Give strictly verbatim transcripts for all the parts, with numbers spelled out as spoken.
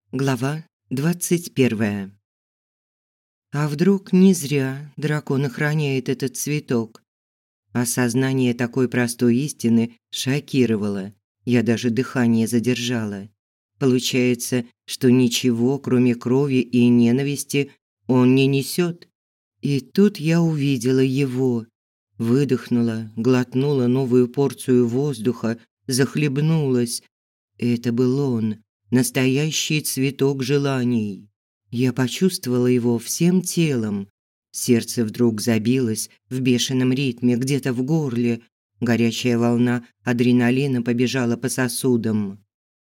Глава двадцать первая. А вдруг не зря дракон охраняет этот цветок? Осознание такой простой истины шокировало. Я даже дыхание задержала. Получается, что ничего, кроме крови и ненависти, он не несет. И тут я увидела его. Выдохнула, глотнула новую порцию воздуха, захлебнулась. Это был он. Настоящий цветок желаний. Я почувствовала его всем телом. Сердце вдруг забилось в бешеном ритме где-то в горле. Горячая волна адреналина побежала по сосудам.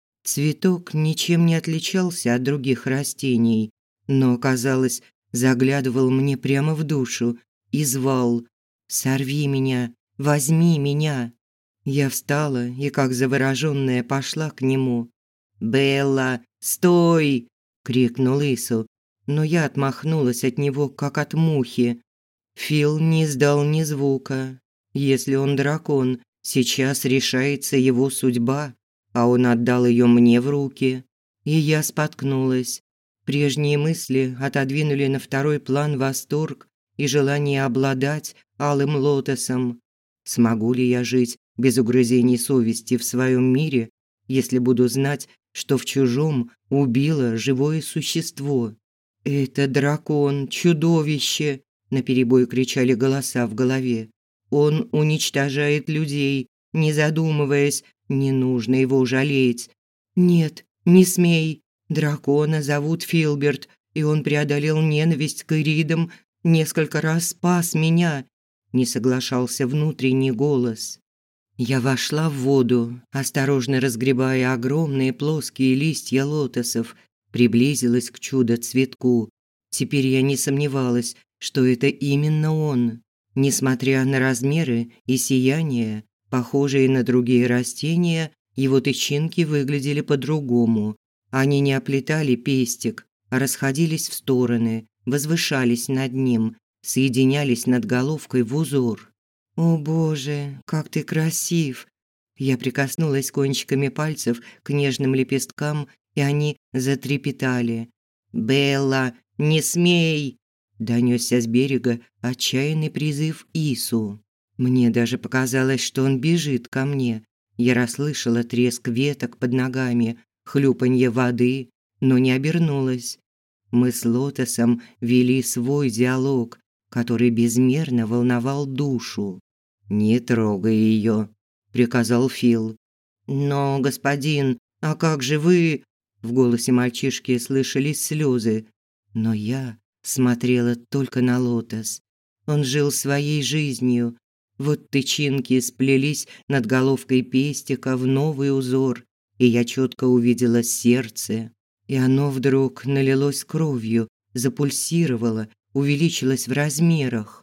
Цветок ничем не отличался от других растений, но, казалось, заглядывал мне прямо в душу и звал: «Сорви меня, возьми меня». Я встала и, как заворожённая, пошла к нему. «Белла, стой!» – крикнул Ису, но я отмахнулась от него, как от мухи. Фил не издал ни звука. Если он дракон, сейчас решается его судьба, а он отдал ее мне в руки. И я споткнулась. Прежние мысли отодвинули на второй план восторг и желание обладать алым лотосом. Смогу ли я жить без угрызений совести в своем мире, если буду знать, что в чужом убило живое существо? «Это дракон, чудовище!» – наперебой кричали голоса в голове. «Он уничтожает людей, не задумываясь, не нужно его жалеть. Нет, не смей. Дракона зовут Филберт, и он преодолел ненависть к иридам, несколько раз спас меня», – не соглашался внутренний голос. Я вошла в воду, осторожно разгребая огромные плоские листья лотосов, приблизилась к чудо-цветку. Теперь я не сомневалась, что это именно он. Несмотря на размеры и сияние, похожие на другие растения, его тычинки выглядели по-другому. Они не оплетали пестик, а расходились в стороны, возвышались над ним, соединялись над головкой в узор. «О боже, как ты красив!» Я прикоснулась кончиками пальцев к нежным лепесткам, и они затрепетали. «Белла, не смей!» – донёсся с берега отчаянный призыв Ису. Мне даже показалось, что он бежит ко мне. Я расслышала треск веток под ногами, хлюпанье воды, но не обернулась. Мы с Лотосом вели свой диалог, который безмерно волновал душу. «Не трогай ее», – приказал Фил. «Но, господин, а как же вы?» В голосе мальчишки слышались слезы. Но я смотрела только на Лотос. Он жил своей жизнью. Вот тычинки сплелись над головкой пестика в новый узор, и я четко увидела сердце. И оно вдруг налилось кровью, запульсировало, увеличилось в размерах.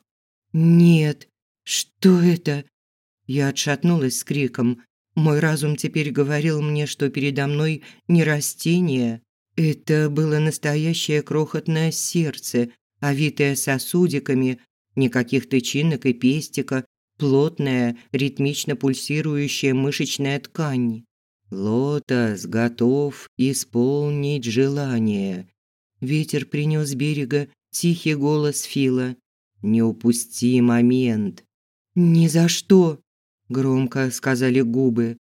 «Нет, что это?» Я отшатнулась с криком. Мой разум теперь говорил мне, что передо мной не растение. Это было настоящее крохотное сердце, овитое сосудиками, никаких тычинок и пестика, плотная, ритмично пульсирующая мышечная ткань. «Лотос готов исполнить желание». Ветер принес с берега тихий голос Фила. «Не упусти момент». «Ни за что!» – громко сказали губы.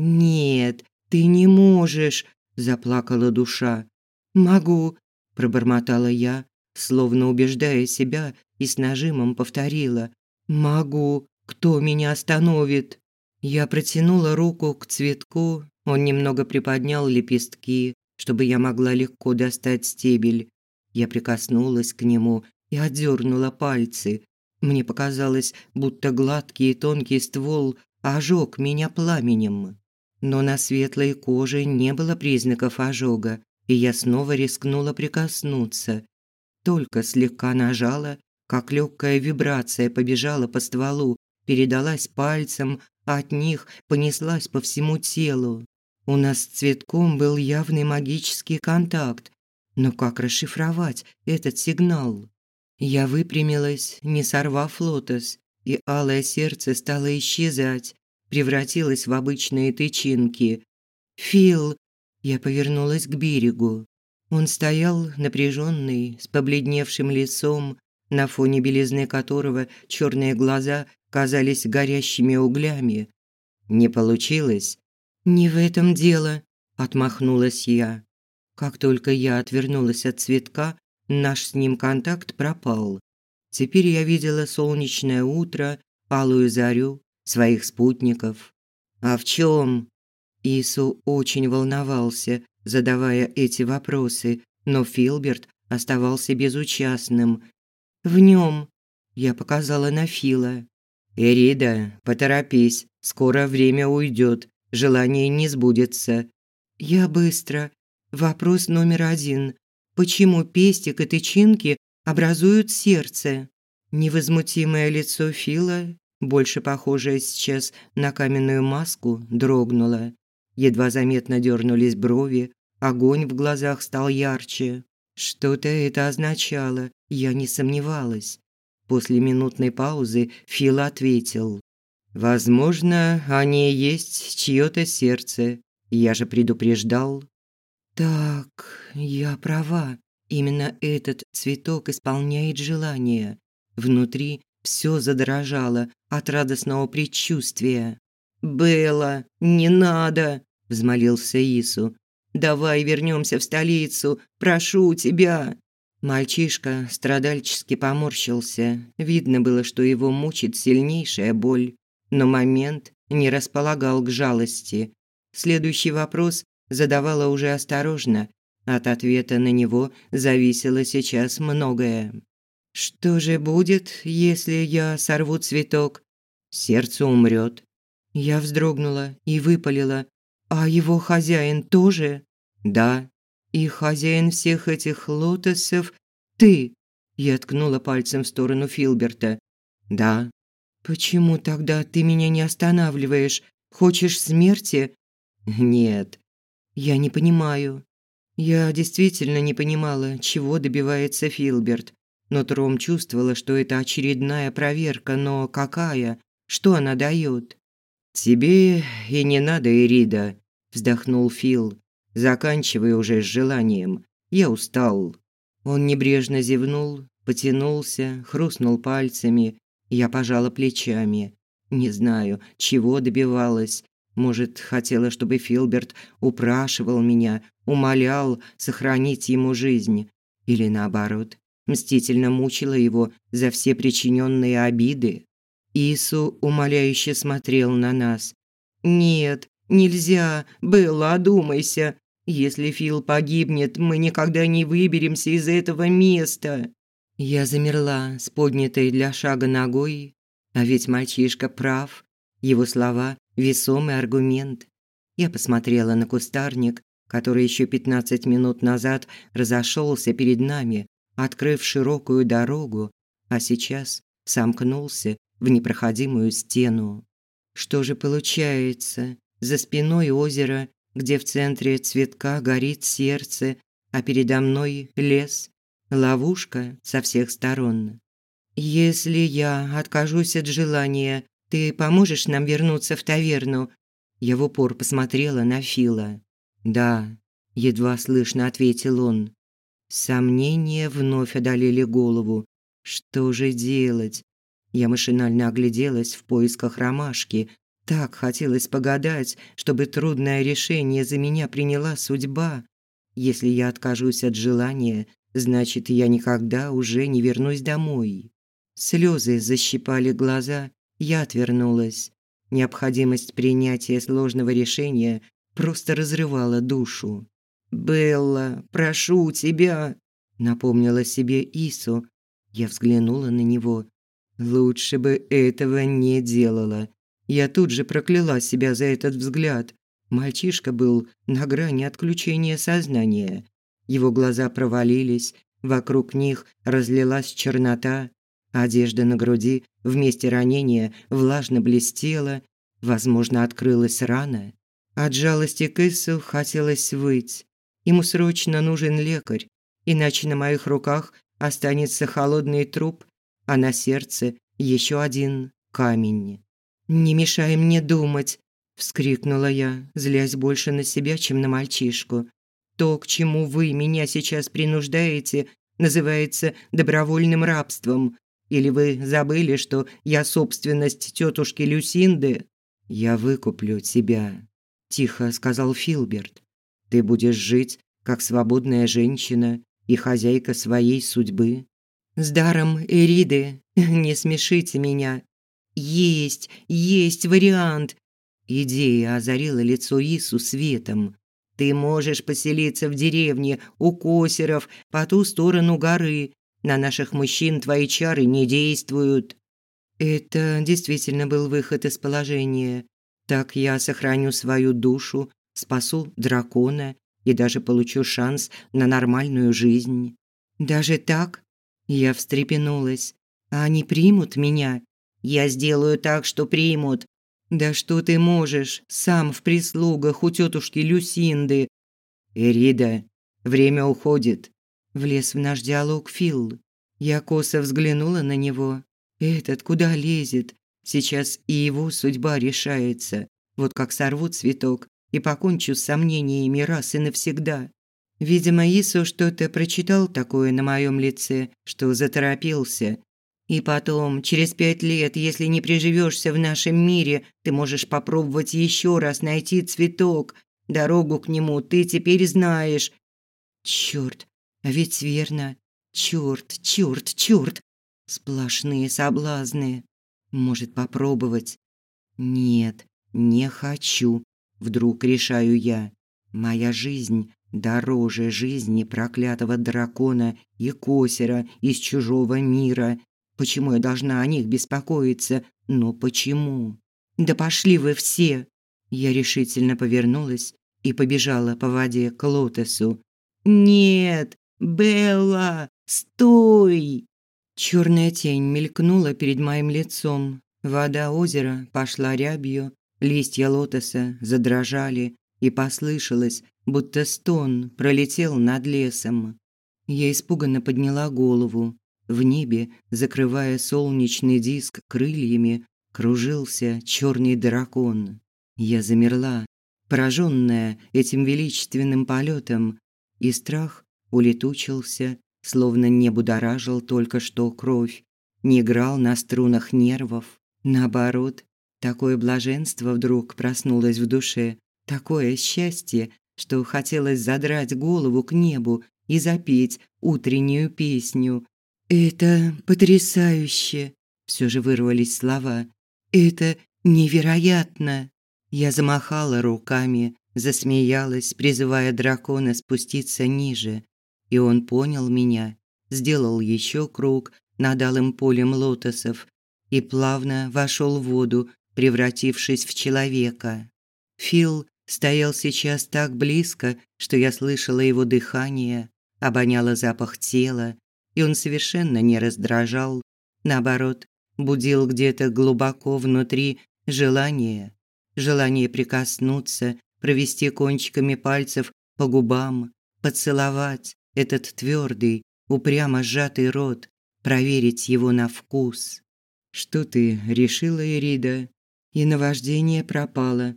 «Нет, ты не можешь!» – заплакала душа. «Могу!» – пробормотала я, словно убеждая себя, и с нажимом повторила. «Могу! Кто меня остановит?» Я протянула руку к цветку, он немного приподнял лепестки, чтобы я могла легко достать стебель. Я прикоснулась к нему и отдернула пальцы. Мне показалось, будто гладкий и тонкий ствол ожег меня пламенем. Но на светлой коже не было признаков ожога, и я снова рискнула прикоснуться. Только слегка нажала, как легкая вибрация побежала по стволу, передалась пальцам, а от них понеслась по всему телу. У нас с цветком был явный магический контакт. Но как расшифровать этот сигнал? Я выпрямилась, не сорвав лотос, и алое сердце стало исчезать, превратилось в обычные тычинки. «Фил!» Я повернулась к берегу. Он стоял напряженный, с побледневшим лицом, на фоне белизны которого черные глаза казались горящими углями. «Не получилось?» «Не в этом дело», – отмахнулась я. Как только я отвернулась от цветка, наш с ним контакт пропал. Теперь я видела солнечное утро, алую зарю, своих спутников. «А в чем?» Ису очень волновался, задавая эти вопросы, но Филберт оставался безучастным. «В нем», – я показала на Фила. «Эрида, поторопись, скоро время уйдет, желание не сбудется». «Я быстро. Вопрос номер один. Почему пестик и тычинки образуют сердце?» Невозмутимое лицо Фила, больше похожее сейчас на каменную маску, дрогнуло. Едва заметно дернулись брови, огонь в глазах стал ярче. Что-то это означало, я не сомневалась. После минутной паузы Фил ответил: «Возможно, они и есть чьё-то сердце. Я же предупреждал». Так, я права. Именно этот цветок исполняет желание. Внутри все задрожало от радостного предчувствия. «Белла, не надо!» – взмолился Ису. «Давай вернемся в столицу, прошу тебя!» Мальчишка страдальчески поморщился. Видно было, что его мучит сильнейшая боль. Но момент не располагал к жалости. Следующий вопрос задавала уже осторожно. От ответа на него зависело сейчас многое. «Что же будет, если я сорву цветок?» «Сердце умрет». Я вздрогнула и выпалила: «А его хозяин тоже?» «Да». «И хозяин всех этих лотосов ты?» Я ткнула пальцем в сторону Филберта. «Да». «Почему тогда ты меня не останавливаешь? Хочешь смерти?» «Нет». «Я не понимаю». Я действительно не понимала, чего добивается Филберт. Но Тром чувствовала, что это очередная проверка, но какая? Что она дает? «Тебе и не надо, Эрида», – вздохнул Фил. «Заканчивай уже с желанием. Я устал». Он небрежно зевнул, потянулся, хрустнул пальцами. Я пожала плечами. Не знаю, чего добивалась. Может, хотела, чтобы Филберт упрашивал меня, умолял сохранить ему жизнь. Или наоборот, мстительно мучила его за все причиненные обиды. Ису умоляюще смотрел на нас. «Нет, нельзя, Белла, одумайся. Если Фил погибнет, мы никогда не выберемся из этого места». Я замерла с поднятой для шага ногой, а ведь мальчишка прав. Его слова – весомый аргумент. Я посмотрела на кустарник, который еще пятнадцать минут назад разошелся перед нами, открыв широкую дорогу, а сейчас сомкнулся в непроходимую стену. Что же получается? За спиной озеро, где в центре цветка горит сердце, а передо мной лес, ловушка со всех сторон. «Если я откажусь от желания, ты поможешь нам вернуться в таверну?» Я в упор посмотрела на Фила. «Да», – едва слышно ответил он. Сомнения вновь одолели голову. Что же делать? Я машинально огляделась в поисках ромашки. Так хотелось погадать, чтобы трудное решение за меня приняла судьба. Если я откажусь от желания, значит, я никогда уже не вернусь домой. Слезы защипали глаза, я отвернулась. Необходимость принятия сложного решения просто разрывала душу. «Белла, прошу тебя», – напомнила себе Ису. Я взглянула на него. Лучше бы этого не делала. Я тут же прокляла себя за этот взгляд. Мальчишка был на грани отключения сознания. Его глаза провалились, вокруг них разлилась чернота. Одежда на груди вместе ранения влажно блестела. Возможно, открылась рана. От жалости к Ису хотелось выть. Ему срочно нужен лекарь, иначе на моих руках останется холодный труп, а на сердце еще один камень. «Не мешай мне думать», – вскрикнула я, злясь больше на себя, чем на мальчишку. То, к чему вы меня сейчас принуждаете, называется добровольным рабством. Или вы забыли, что я собственность тетушки Люсинды? Я выкуплю тебя, тихо сказал Филберт. Ты будешь жить как свободная женщина и хозяйка своей судьбы. С даром Эриды не смешите меня. Есть, есть вариант. Идея озарила лицо Ису светом. Ты можешь поселиться в деревне у Косеров по ту сторону горы. На наших мужчин твои чары не действуют. Это действительно был выход из положения. Так я сохраню свою душу, спасу дракона и даже получу шанс на нормальную жизнь. Даже так? Я встрепенулась. А они примут меня? Я сделаю так, что примут. Да что ты можешь, сам в прислугах у тетушки Люсинды. Эрида, время уходит. Влез в наш диалог Фил. Я косо взглянула на него. Этот куда лезет? Сейчас и его судьба решается. Вот как сорву цветок и покончу с сомнениями раз и навсегда. Видимо, Ису что-то прочитал такое на моем лице, что заторопился. И потом, через пять лет, если не приживешься в нашем мире, ты можешь попробовать еще раз найти цветок. Дорогу к нему ты теперь знаешь. Черт, а ведь верно. Черт, черт, черт. Сплошные соблазны. Может, попробовать? Нет, не хочу. Вдруг решаю я. Моя жизнь дороже жизни проклятого дракона и Косера из чужого мира. Почему я должна о них беспокоиться? Но почему? Да пошли вы все. Я решительно повернулась и побежала по воде к Лотосу. Нет, Белла, стой! Черная тень мелькнула перед моим лицом. Вода озера пошла рябью, листья лотоса задрожали, и послышалось, будто стон пролетел над лесом. Я испуганно подняла голову. В небе, закрывая солнечный диск крыльями, кружился черный дракон. Я замерла, пораженная этим величественным полетом, и страх улетучился, словно не будоражил только что кровь, не играл на струнах нервов. Наоборот, такое блаженство вдруг проснулось в душе, такое счастье, что хотелось задрать голову к небу и запеть утреннюю песню. «Это потрясающе!» – все же вырвались слова. «Это невероятно!» Я замахала руками, засмеялась, призывая дракона спуститься ниже. И он понял меня, сделал еще круг над алым полем лотосов и плавно вошел в воду, превратившись в человека. Фил стоял сейчас так близко, что я слышала его дыхание, обоняла запах тела, и он совершенно не раздражал, наоборот, будил где-то глубоко внутри желание, желание прикоснуться, провести кончиками пальцев по губам, поцеловать этот твердый, упрямо сжатый рот, проверить его на вкус. Что ты решила, Эрида? И наваждение пропало.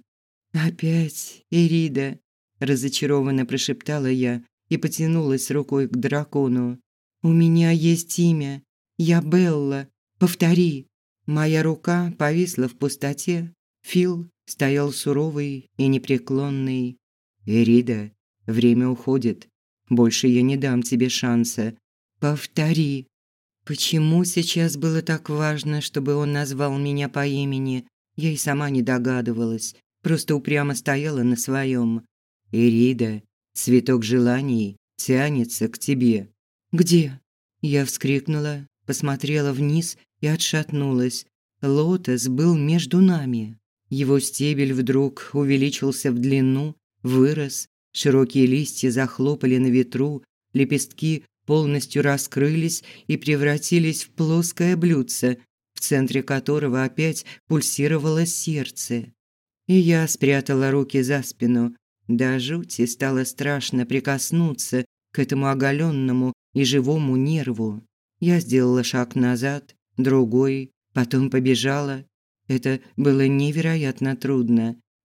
Опять, Эрида, разочарованно прошептала я и потянулась рукой к дракону. У меня есть имя. Я Белла. Повтори. Моя рука повисла в пустоте. Фил стоял суровый и непреклонный. Эрида, время уходит. Больше я не дам тебе шанса. Повтори. Почему сейчас было так важно, чтобы он назвал меня по имени? Я и сама не догадывалась, просто упрямо стояла на своем. Эрида, цветок желаний тянется к тебе. Где? Я вскрикнула, посмотрела вниз и отшатнулась. Лотос был между нами. Его стебель вдруг увеличился в длину, вырос, широкие листья захлопали на ветру, лепестки полностью раскрылись и превратились в плоское блюдце, в центре которого опять пульсировало сердце. И я спрятала руки за спину. До жути стало страшно прикоснуться к этому оголенному и живому нерву. Я сделала шаг назад, другой, потом побежала. Это было невероятно трудно.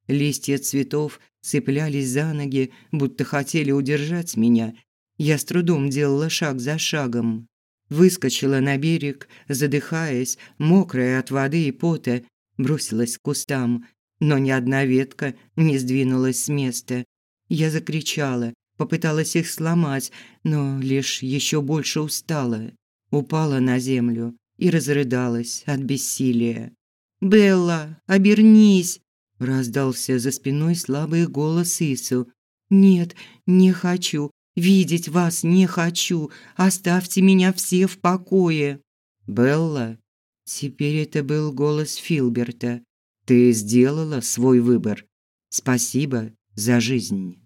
Листья цветов цеплялись за ноги, будто хотели удержать меня. Я с трудом делала шаг за шагом. Выскочила на берег, задыхаясь, мокрая от воды и пота, бросилась к кустам, но ни одна ветка не сдвинулась с места. Я закричала, попыталась их сломать, но лишь еще больше устала. Упала на землю и разрыдалась от бессилия. «Белла, обернись!» – раздался за спиной слабый голос Ису. «Нет, не хочу, видеть вас не хочу, оставьте меня все в покое!» «Белла?» Теперь это был голос Филберта. «Ты сделала свой выбор. Спасибо за жизнь».